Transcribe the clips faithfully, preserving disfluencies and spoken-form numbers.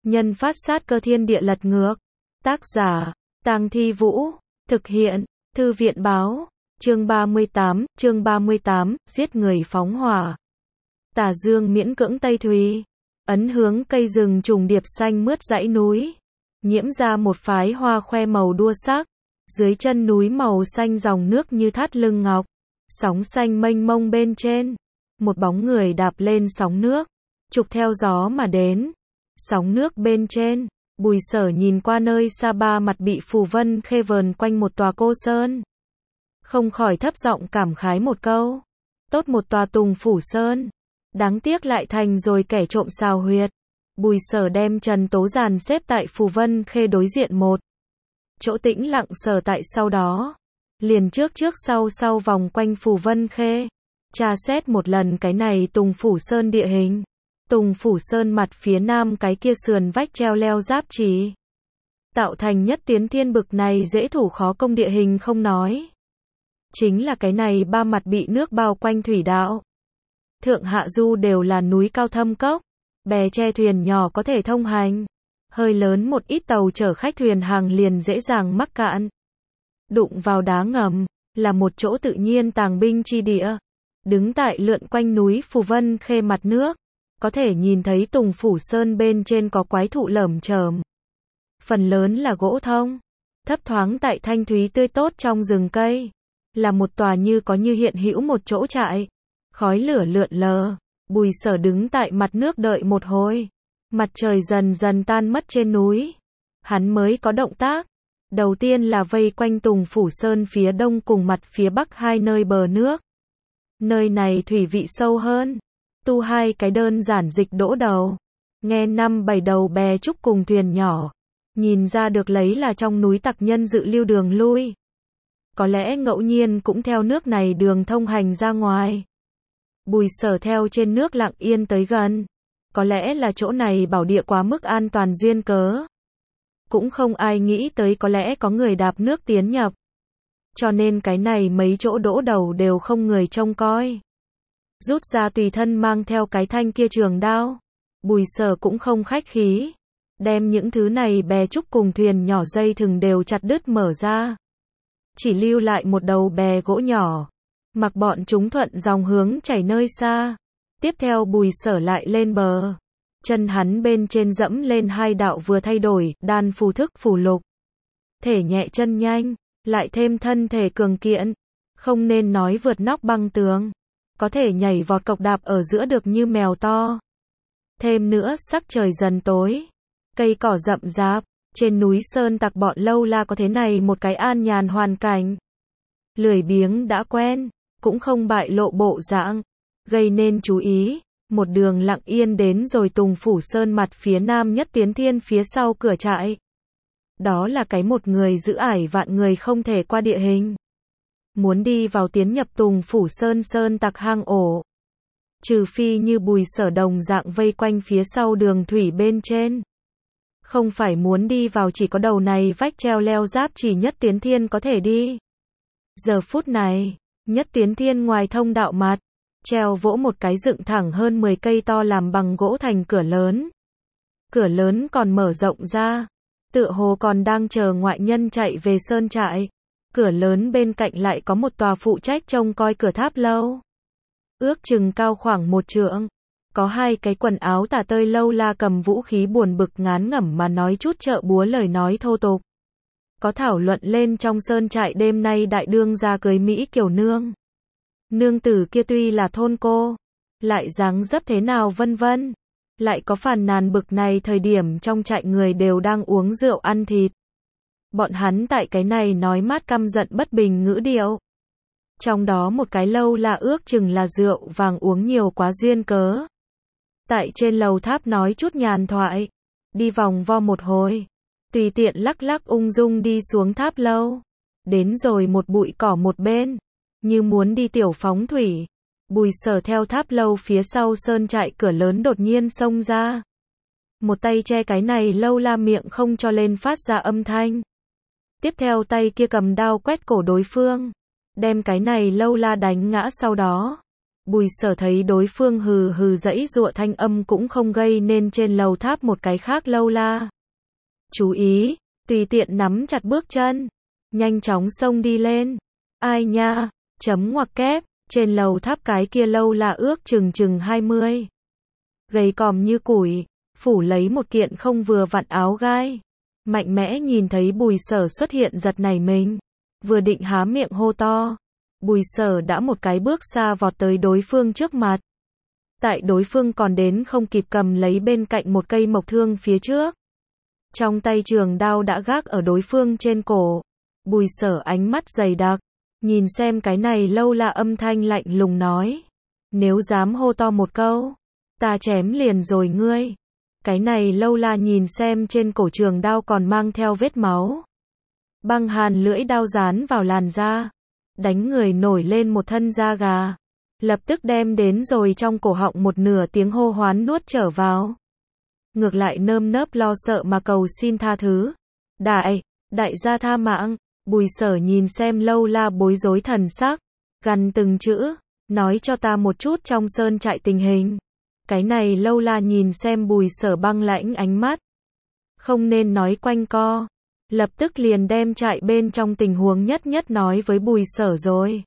nhân phát sát cơ thiên địa lật ngược. Tác giả, Tang Thi Vũ. Thực hiện, Thư viện báo. Chương ba mươi tám, chương ba mươi tám, giết người phóng hỏa. Tà dương miễn cưỡng Tây Thùy. Ấn hướng cây rừng trùng điệp xanh mướt dãy núi. Nhiễm ra một phái hoa khoe màu đua sắc. Dưới chân núi màu xanh dòng nước như thắt lưng ngọc. Sóng xanh mênh mông bên trên. Một bóng người đạp lên sóng nước. Trục theo gió mà đến. Sóng nước bên trên. Bùi Sở nhìn qua nơi xa ba mặt bị phù vân khê vờn quanh một tòa cô sơn. Không khỏi thấp giọng cảm khái một câu. Tốt một tòa Tùng Phủ Sơn. Đáng tiếc lại thành rồi kẻ trộm xào huyệt. Bùi Sở đem Trần Tố dàn xếp tại phù vân khê đối diện một chỗ tĩnh lặng sở tại sau đó. Liền trước trước sau sau vòng quanh phù vân khê. Tra xét một lần cái này Tùng Phủ Sơn địa hình. Tùng Phủ Sơn mặt phía nam cái kia sườn vách treo leo giáp trì. Tạo thành nhất tiến thiên bực này dễ thủ khó công địa hình không nói. Chính là cái này ba mặt bị nước bao quanh thủy đạo. Thượng hạ du đều là núi cao thâm cốc. Bè che thuyền nhỏ có thể thông hành. Hơi lớn một ít tàu chở khách thuyền hàng liền dễ dàng mắc cạn. Đụng vào đá ngầm, là một chỗ tự nhiên tàng binh chi địa. Đứng tại lượn quanh núi Phù Vân Khê mặt nước. Có thể nhìn thấy Tùng Phủ Sơn bên trên có quái thụ lởm chởm. Phần lớn là gỗ thông. Thấp thoáng tại thanh thúy tươi tốt trong rừng cây. Là một tòa như có như hiện hữu một chỗ trại. Khói lửa lượn lờ. Bùi Sở đứng tại mặt nước đợi một hồi. Mặt trời dần dần tan mất trên núi. Hắn mới có động tác. Đầu tiên là vây quanh Tùng Phủ Sơn phía đông cùng mặt phía bắc hai nơi bờ nước. Nơi này thủy vị sâu hơn. Tu hai cái đơn giản dịch đỗ đầu. Nghe năm bảy đầu bè trúc cùng thuyền nhỏ. Nhìn ra được lấy là trong núi tặc nhân dự lưu đường lui. Có lẽ ngẫu nhiên cũng theo nước này đường thông hành ra ngoài. Bùi Sở theo trên nước lặng yên tới gần. Có lẽ là chỗ này bảo địa quá mức an toàn duyên cớ. Cũng không ai nghĩ tới có lẽ có người đạp nước tiến nhập. Cho nên cái này mấy chỗ đỗ đầu đều không người trông coi. Rút ra tùy thân mang theo cái thanh kia trường đao. Bùi Sở cũng không khách khí. Đem những thứ này bè trúc cùng thuyền nhỏ dây thừng đều chặt đứt mở ra. Chỉ lưu lại một đầu bè gỗ nhỏ. Mặc bọn chúng thuận dòng hướng chảy nơi xa. Tiếp theo Bùi Sở lại lên bờ. Chân hắn bên trên dẫm lên hai đạo vừa thay đổi, đan phù thức phù lục. Thể nhẹ chân nhanh, lại thêm thân thể cường kiện. Không nên nói vượt nóc băng tường. Có thể nhảy vọt cộc đạp ở giữa được như mèo to. Thêm nữa sắc trời dần tối. Cây cỏ rậm rạp. Trên núi sơn tặc bọn lâu la có thế này một cái an nhàn hoàn cảnh. Lười biếng đã quen. Cũng không bại lộ bộ dạng. Gây nên chú ý. Một đường lặng yên đến rồi Tùng Phủ Sơn mặt phía nam nhất tiến thiên phía sau cửa trại. Đó là cái một người giữ ải vạn người không thể qua địa hình. Muốn đi vào tiến nhập Tùng Phủ Sơn sơn tặc hang ổ. Trừ phi như Bùi Sở đồng dạng vây quanh phía sau đường thủy bên trên. Không phải muốn đi vào chỉ có đầu này vách treo leo giáp chỉ nhất tiến thiên có thể đi. Giờ phút này, nhất tiến thiên ngoài thông đạo mặt. Treo vỗ một cái dựng thẳng hơn mười cây to làm bằng gỗ thành cửa lớn. Cửa lớn còn mở rộng ra. Tựa hồ còn đang chờ ngoại nhân chạy về sơn trại. Cửa lớn bên cạnh lại có một tòa phụ trách trông coi cửa tháp lâu. Ước chừng cao khoảng một trượng. Có hai cái quần áo tả tơi lâu la cầm vũ khí buồn bực ngán ngẩm mà nói chút chợ búa lời nói thô tục. Có thảo luận lên trong sơn trại đêm nay đại đương ra cưới Mỹ Kiều nương. Nương tử kia tuy là thôn cô, lại dáng dấp thế nào vân vân. Lại có phàn nàn bực này thời điểm trong trại người đều đang uống rượu ăn thịt. Bọn hắn tại cái này nói mát căm giận bất bình ngữ điệu. Trong đó một cái lâu là ước chừng là rượu vàng uống nhiều quá duyên cớ. Tại trên lầu tháp nói chút nhàn thoại. Đi vòng vo một hồi. Tùy tiện lắc lắc ung dung đi xuống tháp lâu. Đến rồi một bụi cỏ một bên. Như muốn đi tiểu phóng thủy. Bùi Sở theo tháp lâu phía sau sơn trại cửa lớn đột nhiên xông ra. Một tay che cái này lâu la miệng không cho lên phát ra âm thanh. Tiếp theo tay kia cầm đao quét cổ đối phương. Đem cái này lâu la đánh ngã sau đó. Bùi Sở thấy đối phương hừ hừ giãy giụa thanh âm cũng không gây nên trên lầu tháp một cái khác lâu la. Chú ý, tùy tiện nắm chặt bước chân, nhanh chóng xông đi lên. Ai nha, chấm ngoặc kép, trên lầu tháp cái kia lâu la ước chừng chừng hai mươi. Gầy còm như củi, phủ lấy một kiện không vừa vặn áo gai. Mạnh mẽ nhìn thấy Bùi Sở xuất hiện giật nảy mình. Vừa định há miệng hô to. Bùi Sở đã một cái bước xa vọt tới đối phương trước mặt. Tại đối phương còn đến không kịp cầm lấy bên cạnh một cây mộc thương phía trước. Trong tay trường đao đã gác ở đối phương trên cổ. Bùi Sở ánh mắt dày đặc. Nhìn xem cái này lâu la âm thanh lạnh lùng nói. Nếu dám hô to một câu, ta chém liền rồi ngươi. Cái này lâu la nhìn xem trên cổ trường đao còn mang theo vết máu. Băng hàn lưỡi đao dán vào làn da. Đánh người nổi lên một thân da gà. Lập tức đem đến rồi trong cổ họng một nửa tiếng hô hoán nuốt trở vào. Ngược lại nơm nớp lo sợ mà cầu xin tha thứ. Đại, đại gia tha mạng. Bùi Sở nhìn xem lâu la bối rối thần sắc. Gằn từng chữ. Nói cho ta một chút trong sơn trại tình hình. Cái này lâu la nhìn xem Bùi Sở băng lãnh ánh mắt. Không nên nói quanh co. Lập tức liền đem trại bên trong tình huống nhất nhất nói với Bùi Sở rồi.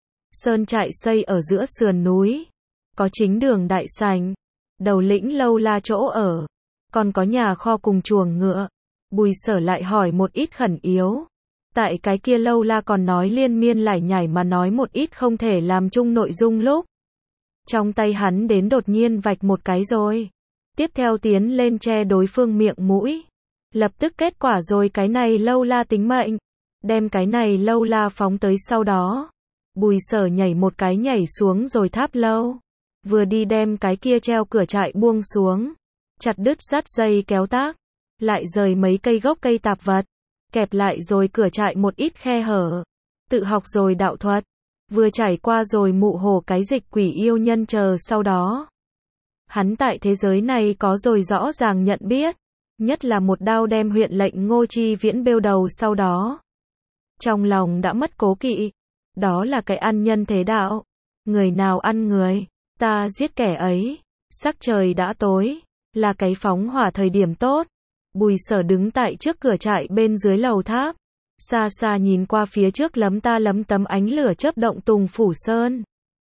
Sơn trại xây ở giữa sườn núi. Có chính đường đại sảnh. Đầu lĩnh lâu la chỗ ở. Còn có nhà kho cùng chuồng ngựa. Bùi Sở lại hỏi một ít khẩn yếu. Tại cái kia lâu la còn nói liên miên lải nhải mà nói một ít không thể làm chung nội dung lúc. Trong tay hắn đến đột nhiên vạch một cái rồi. Tiếp theo tiến lên che đối phương miệng mũi. Lập tức kết quả rồi cái này lâu la tính mệnh. Đem cái này lâu la phóng tới sau đó. Bùi Sở nhảy một cái nhảy xuống rồi tháp lâu. Vừa đi đem cái kia treo cửa trại buông xuống. Chặt đứt dắt dây kéo tác. Lại rời mấy cây gốc cây tạp vật. Kẹp lại rồi cửa trại một ít khe hở. Tự học rồi đạo thuật. Vừa trải qua rồi mụ hồ cái dịch quỷ yêu nhân chờ sau đó. Hắn tại thế giới này có rồi rõ ràng nhận biết. Nhất là một đao đem huyện lệnh Ngô Chi Viễn bêu đầu sau đó. Trong lòng đã mất cố kỵ. Đó là cái ăn nhân thế đạo. Người nào ăn người, ta giết kẻ ấy. Sắc trời đã tối. Là cái phóng hỏa thời điểm tốt. Bùi Sở đứng tại trước cửa trại bên dưới lầu tháp. Xa xa nhìn qua phía trước lấm ta lấm tấm ánh lửa chớp động Tùng Phủ Sơn.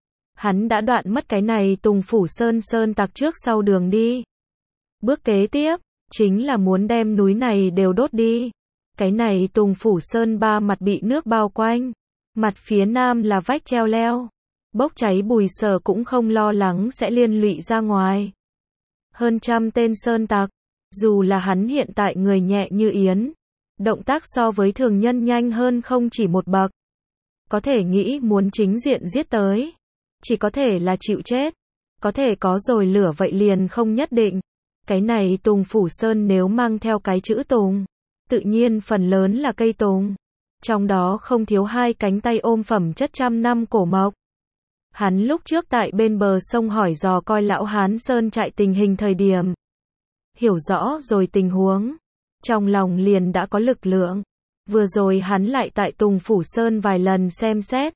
Hắn đã đoạn mất cái này Tùng Phủ Sơn sơn tặc trước sau đường đi. Bước kế tiếp, chính là muốn đem núi này đều đốt đi. Cái này Tùng Phủ Sơn ba mặt bị nước bao quanh. Mặt phía nam là vách treo leo. Bốc cháy Bùi Sở cũng không lo lắng sẽ liên lụy ra ngoài. Hơn trăm tên sơn tặc. Dù là hắn hiện tại người nhẹ như yến. Động tác so với thường nhân nhanh hơn không chỉ một bậc. Có thể nghĩ muốn chính diện giết tới. Chỉ có thể là chịu chết. Có thể có rồi lửa vậy liền không nhất định. Cái này Tùng Phủ Sơn nếu mang theo cái chữ Tùng. Tự nhiên phần lớn là cây tùng. Trong đó không thiếu hai cánh tay ôm phẩm chất trăm năm cổ mộc. Hắn lúc trước tại bên bờ sông hỏi dò coi lão Hán Sơn trại tình hình thời điểm. Hiểu rõ rồi tình huống. Trong lòng liền đã có lực lượng. Vừa rồi hắn lại tại Tùng Phủ Sơn vài lần xem xét.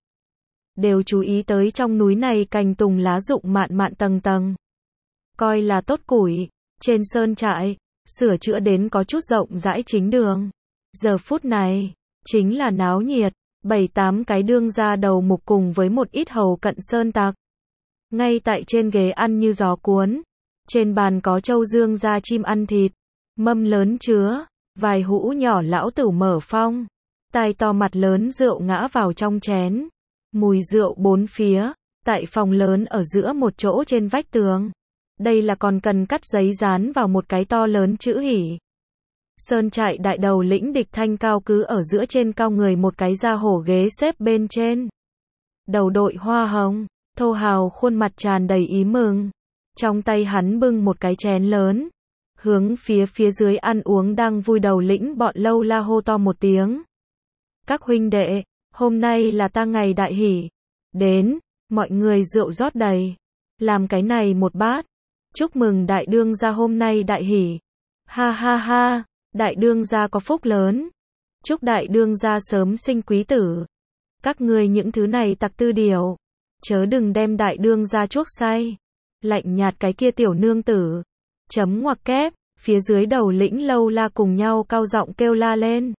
Đều chú ý tới trong núi này cành tùng lá rụng mạn mạn tầng tầng. Coi là tốt củi. Trên sơn trại, sửa chữa đến có chút rộng rãi chính đường. Giờ phút này, chính là náo nhiệt. Bảy tám cái đương ra đầu mục cùng với một ít hầu cận sơn tặc. Ngay tại trên ghế ăn như gió cuốn. Trên bàn có trâu dương da chim ăn thịt. Mâm lớn chứa. Vài hũ nhỏ lão tử mở phong. Tai to mặt lớn rượu ngã vào trong chén. Mùi rượu bốn phía. Tại phòng lớn ở giữa một chỗ trên vách tường. Đây là còn cần cắt giấy dán vào một cái to lớn chữ hỉ. Sơn trại đại đầu lĩnh Địch Thanh cao cứ ở giữa trên cao người một cái da hổ ghế xếp bên trên. Đầu đội hoa hồng. Thô hào khuôn mặt tràn đầy ý mừng. Trong tay hắn bưng một cái chén lớn. Hướng phía phía dưới ăn uống đang vui đầu lĩnh bọn lâu la hô to một tiếng. Các huynh đệ, hôm nay là ta ngày đại hỷ. Đến, mọi người rượu rót đầy. Làm cái này một bát. Chúc mừng đại đương gia hôm nay đại hỷ. Ha ha ha, đại đương gia có phúc lớn. Chúc đại đương gia sớm sinh quý tử. Các ngươi những thứ này tặc tư điều. chớ đừng đem đại đương gia chuốc say. Lạnh nhạt cái kia tiểu nương tử. Chấm ngoặc kép, phía dưới đầu lĩnh Lâu La cùng nhau cao giọng kêu la lên.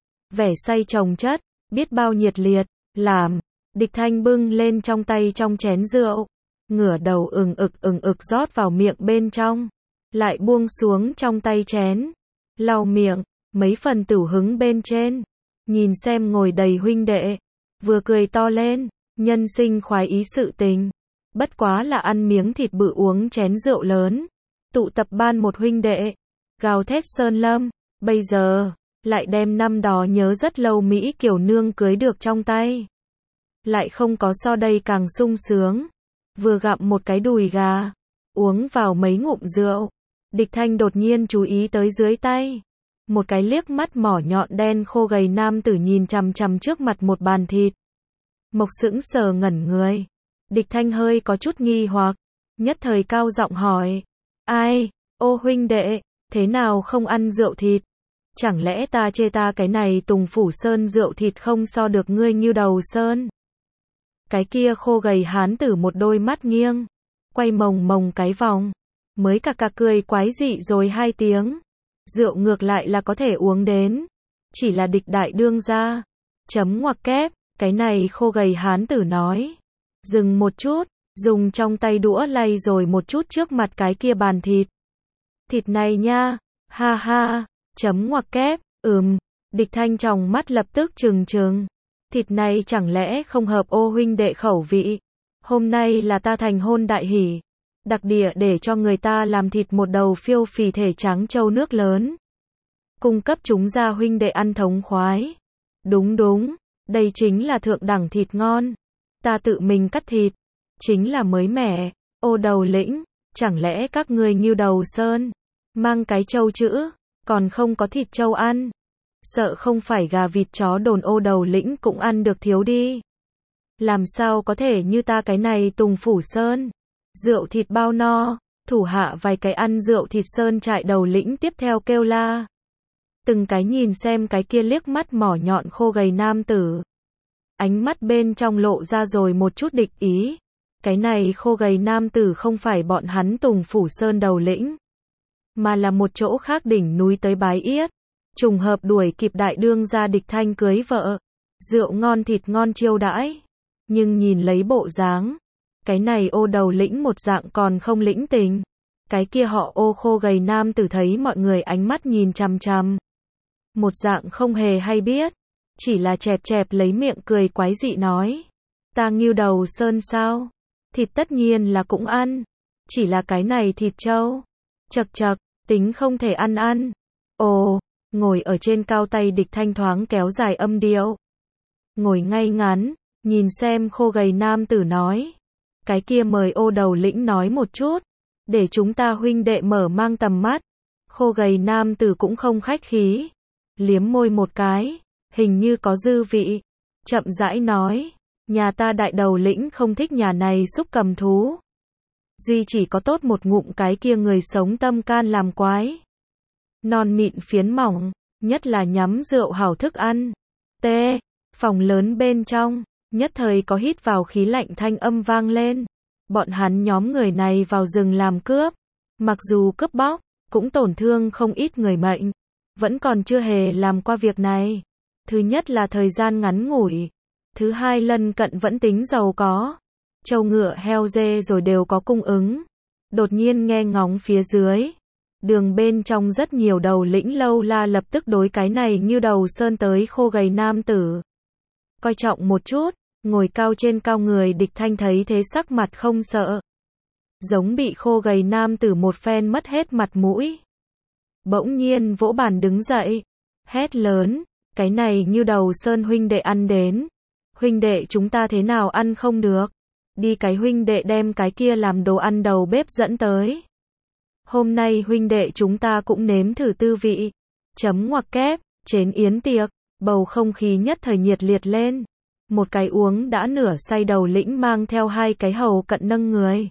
Vẻ say chồng chất, biết bao nhiệt liệt, làm. Địch Thanh bưng lên trong tay trong chén rượu, ngửa đầu ừng ực ừng ực rót vào miệng bên trong, lại buông xuống trong tay chén, lau miệng, mấy phần tửu hứng bên trên, nhìn xem ngồi đầy huynh đệ, vừa cười to lên, nhân sinh khoái ý sự tình, bất quá là ăn miếng thịt bự uống chén rượu lớn, tụ tập ban một huynh đệ, gào thét sơn lâm, bây giờ, lại đem năm đó nhớ rất lâu Mỹ kiểu nương cưới được trong tay. Lại không có so đây càng sung sướng. Vừa gặm một cái đùi gà, uống vào mấy ngụm rượu, Địch Thanh đột nhiên chú ý tới dưới tay. Một cái liếc mắt mỏ nhọn đen khô gầy nam tử nhìn chằm chằm trước mặt một bàn thịt. Mộc sững sờ ngẩn người. Địch Thanh hơi có chút nghi hoặc, nhất thời cao giọng hỏi. Ai, ô huynh đệ, thế nào không ăn rượu thịt? Chẳng lẽ ta chê ta cái này Tùng Phủ Sơn rượu thịt không so được ngươi Ngưu Đầu Sơn? Cái kia khô gầy hán tử một đôi mắt nghiêng, quay mồng mồng cái vòng, mới cà cà cười quái dị rồi hai tiếng. Rượu ngược lại là có thể uống đến, chỉ là địch đại đương gia. Chấm ngoặc kép, cái này khô gầy hán tử nói. Dừng một chút, dùng trong tay đũa lay rồi một chút trước mặt cái kia bàn thịt. Thịt này nha, ha ha, chấm ngoặc kép, ừm, Địch Thanh tròng mắt lập tức trừng trừng. Thịt này chẳng lẽ không hợp ô huynh đệ khẩu vị? Hôm nay là ta thành hôn đại hỷ, đặc địa để cho người ta làm thịt một đầu phiêu phì thể trắng trâu nước lớn, cung cấp chúng ra huynh đệ ăn thống khoái. Đúng đúng, đây chính là thượng đẳng thịt ngon. Ta tự mình cắt thịt, chính là mới mẻ. Ô đầu lĩnh, chẳng lẽ các ngươi Ngưu Đầu Sơn mang cái trâu chữ, còn không có thịt trâu ăn? Sợ không phải gà vịt chó đồn ô đầu lĩnh cũng ăn được thiếu đi. Làm sao có thể như ta cái này Tùng Phủ Sơn, rượu thịt bao no, thủ hạ vài cái ăn rượu thịt sơn trại đầu lĩnh tiếp theo kêu la. Từng cái nhìn xem cái kia liếc mắt mỏ nhọn khô gầy nam tử. Ánh mắt bên trong lộ ra rồi một chút địch ý. Cái này khô gầy nam tử không phải bọn hắn Tùng Phủ Sơn đầu lĩnh, mà là một chỗ khác đỉnh núi tới bái yết. Trùng hợp đuổi kịp đại đương gia Địch Thanh cưới vợ, rượu ngon thịt ngon chiêu đãi. Nhưng nhìn lấy bộ dáng, cái này ô đầu lĩnh một dạng còn không lĩnh tình. Cái kia họ ô khô gầy nam tử thấy mọi người ánh mắt nhìn chằm chằm, một dạng không hề hay biết, chỉ là chẹp chẹp lấy miệng cười quái dị nói. Ta Ngưu Đầu Sơn sao? Thịt tất nhiên là cũng ăn, chỉ là cái này thịt trâu. Chật chật, tính không thể ăn ăn. Ồ, ngồi ở trên cao tay Địch Thanh thoáng kéo dài âm điệu. Ngồi ngay ngắn, nhìn xem khô gầy nam tử nói. Cái kia mời ô đầu lĩnh nói một chút, để chúng ta huynh đệ mở mang tầm mắt. Khô gầy nam tử cũng không khách khí, liếm môi một cái, hình như có dư vị, chậm rãi nói. Nhà ta đại đầu lĩnh không thích nhà này xúc cầm thú, duy chỉ có tốt một ngụm cái kia người sống tâm can làm quái. Non mịn phiến mỏng, nhất là nhắm rượu hảo thức ăn. T. Phòng lớn bên trong, nhất thời có hít vào khí lạnh thanh âm vang lên. Bọn hắn nhóm người này vào rừng làm cướp, mặc dù cướp bóc, cũng tổn thương không ít người mệnh, vẫn còn chưa hề làm qua việc này. Thứ nhất là thời gian ngắn ngủi, thứ hai lân cận vẫn tính giàu có, trâu ngựa heo dê rồi đều có cung ứng. Đột nhiên nghe ngóng phía dưới, đường bên trong rất nhiều đầu lĩnh Lâu La lập tức đối cái này Ngưu Đầu Sơn tới khô gầy nam tử coi trọng một chút. Ngồi cao trên cao người Địch Thanh thấy thế sắc mặt không sợ, giống bị khô gầy nam tử một phen mất hết mặt mũi. Bỗng nhiên vỗ bàn đứng dậy, hét lớn, cái này Ngưu Đầu Sơn huynh đệ ăn đến, huynh đệ chúng ta thế nào ăn không được, đi cái huynh đệ đem cái kia làm đồ ăn đầu bếp dẫn tới. Hôm nay huynh đệ chúng ta cũng nếm thử tư vị. Chấm ngoặc kép, trên yến tiệc, bầu không khí nhất thời nhiệt liệt lên. Một cái uống đã nửa say đầu lĩnh mang theo hai cái hầu cận nâng người,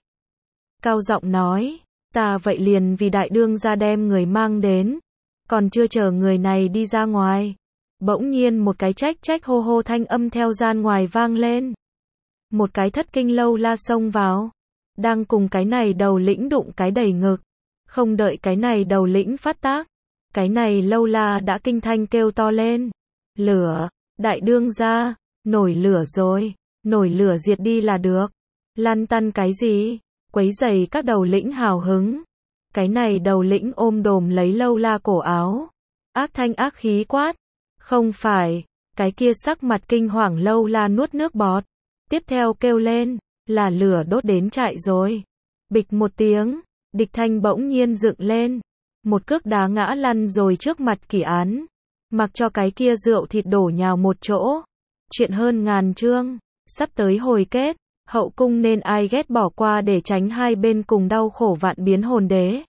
cao giọng nói, ta vậy liền vì đại đương gia đem người mang đến, còn chưa chờ người này đi ra ngoài. Bỗng nhiên một cái trách trách hô hô thanh âm theo gian ngoài vang lên. Một cái thất kinh lâu la xông vào. Đang cùng cái này đầu lĩnh đụng cái đầy ngực. Không đợi cái này đầu lĩnh phát tác. Cái này lâu la đã kinh thanh kêu to lên. Lửa, đại đương gia, nổi lửa rồi. Nổi lửa diệt đi là được. Lăn tăn cái gì? Quấy giày các đầu lĩnh hào hứng. Cái này đầu lĩnh ôm đồm lấy lâu la cổ áo. Ác thanh ác khí quát. Không phải. Cái kia sắc mặt kinh hoàng lâu la nuốt nước bọt. Tiếp theo kêu lên. Là lửa đốt đến chạy rồi. Bịch một tiếng. Địch thanh bỗng nhiên dựng lên. Một cước đá ngã lăn rồi trước mặt Kỳ Án. Mặc cho cái kia rượu thịt đổ nhào một chỗ. Chuyện hơn ngàn chương. Sắp tới hồi kết. Hậu cung nên ai ghét bỏ qua để tránh hai bên cùng đau khổ vạn biến hồn đế.